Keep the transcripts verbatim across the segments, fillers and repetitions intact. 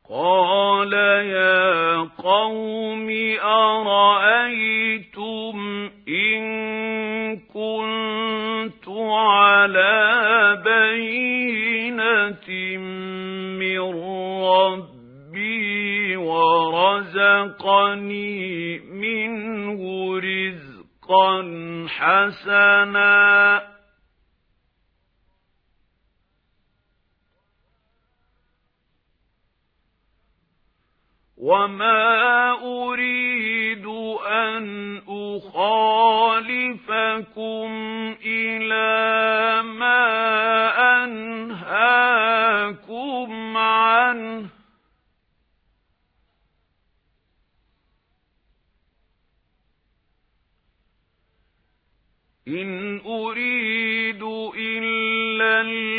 قال يا قوم أرأيتم إن كنت على بينة من ربي ورزقني منه رزقا حسنا وما أريد أن أخالفكم إلى ما أنهاكم عنه إن أريد إلا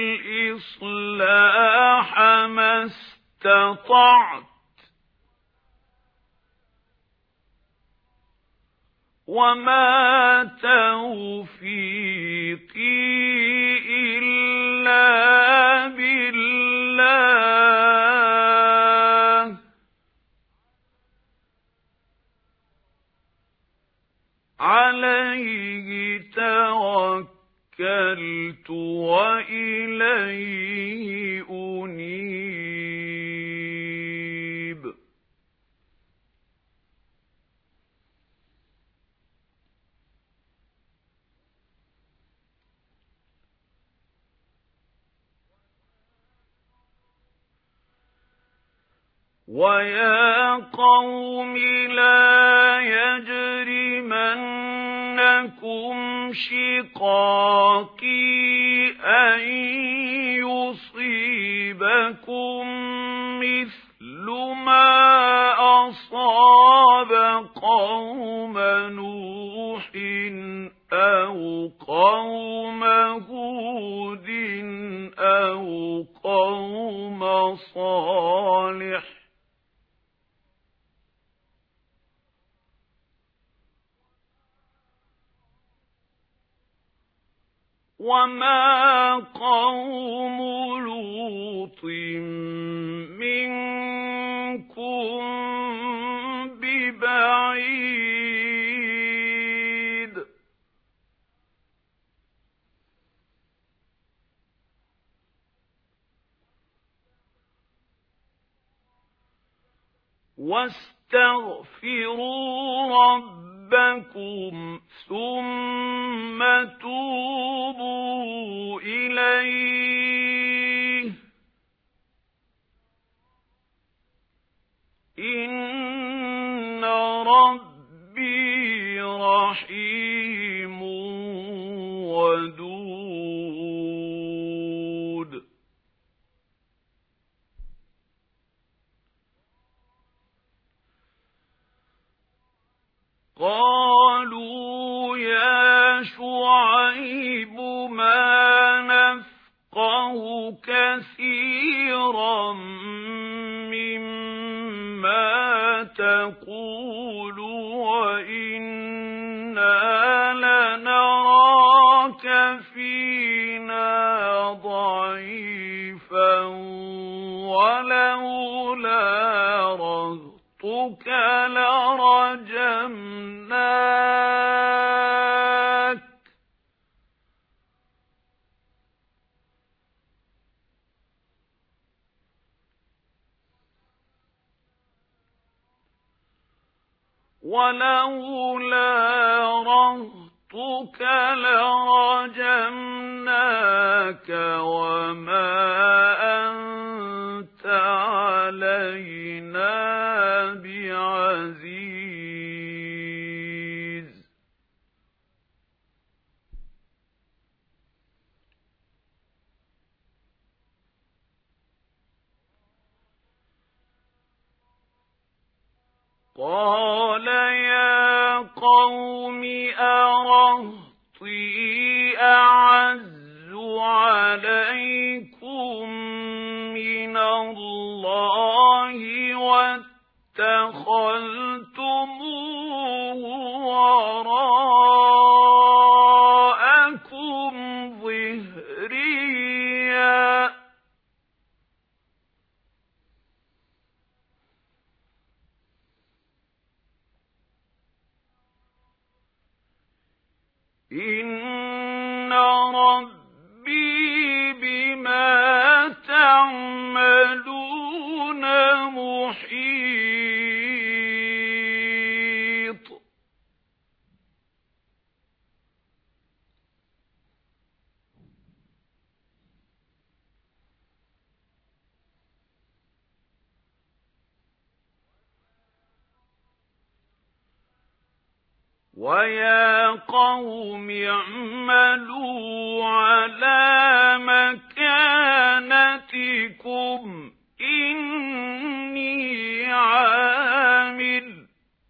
الإصلاح ما استطعت وما توفيقي إلا بالله عليه توكلت وإليه أنيب ويا قوم لا يجرمنكم شقاقي أن يصيبكم مثل ما أصاب قوم نوح أو قوم هود أو قوم صالح وما قوم لوط منكم ببعيد واستغفروا ربكم ثم توبوا إليه إن ربي رحيم ودود قالوا يا شعيب ما نفقه كثيرا مما تقول وإنا لنراك فينا ضعيفا ولولا رهطك لرجمناك ولولا رهطك لرجمناك وما أنت علينا بعزيز قال يا قوم أرهطي أعز عليكم من الله واتخذتموه وراءكم ظهريا ربي بما تعملون محيط وَيَا قَوْمِ اعْمَلُوا عَلَىٰ مَكَانَتِكُمْ إِنِّي عَامِلٌ ۖ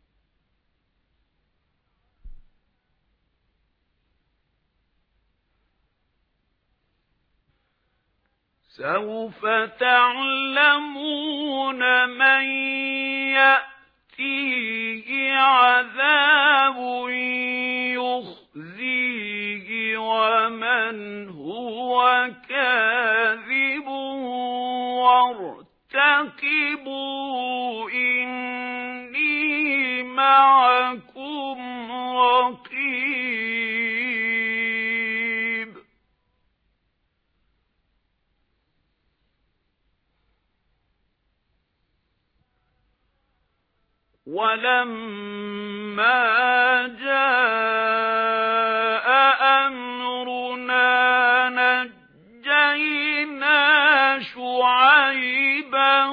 سَوْفَ تَعْلَمُونَ مَن يَأْتِيهِ عَذَابٌ يُخْزِيهِ وَمَنْ هُوَ كَاذِبٌ وَارْتَقِبُوا إِنِّي مَعَكُمْ رَقِيبٌ وَلَمَّا جَاءَ أَمْرُنَا نَجَّيْنَا شُعَيْبًا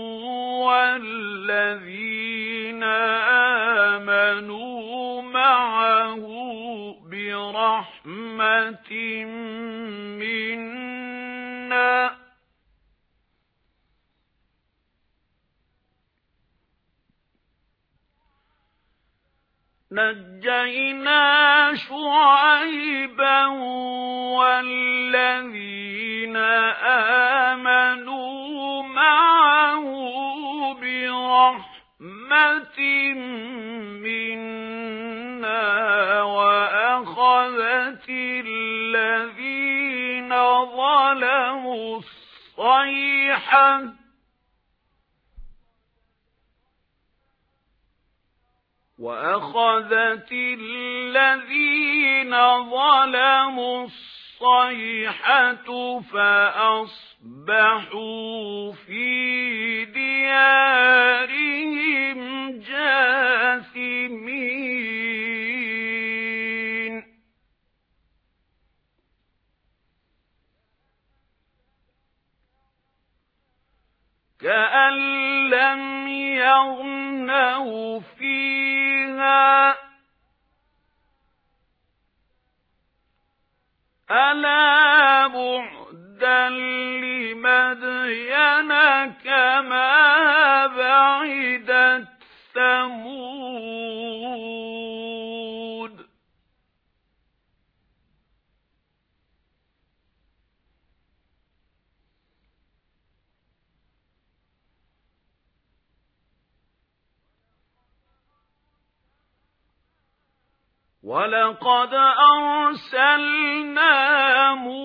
وَالَّذِينَ آمَنُوا مَعَهُ بِرَحْمَةٍ مِّنَّا نَجَّيْنَا شُعَيْبًا وَالَّذِينَ آمَنُوا مَعَهُ بِرَحْمَةٍ مِّنَّا وَأَخَذَتِ الَّذِينَ ظَلَمُوا الصَّيْحَةُ وَأَخَذَتِ الَّذِينَ ظَلَمُوا الصَّيْحَةُ فَأَصْبَحُوا فِي دِيَارِهِمْ جَاثِمِينَ كَأَن لَّمْ يَغْنَوْا فِيهَا أَلَا بُعْدًا لِّمَدْيَنَ كَمَا بَعِدَتْ ثَمُودُ وَلَقَدْ أَرْسَلْنَا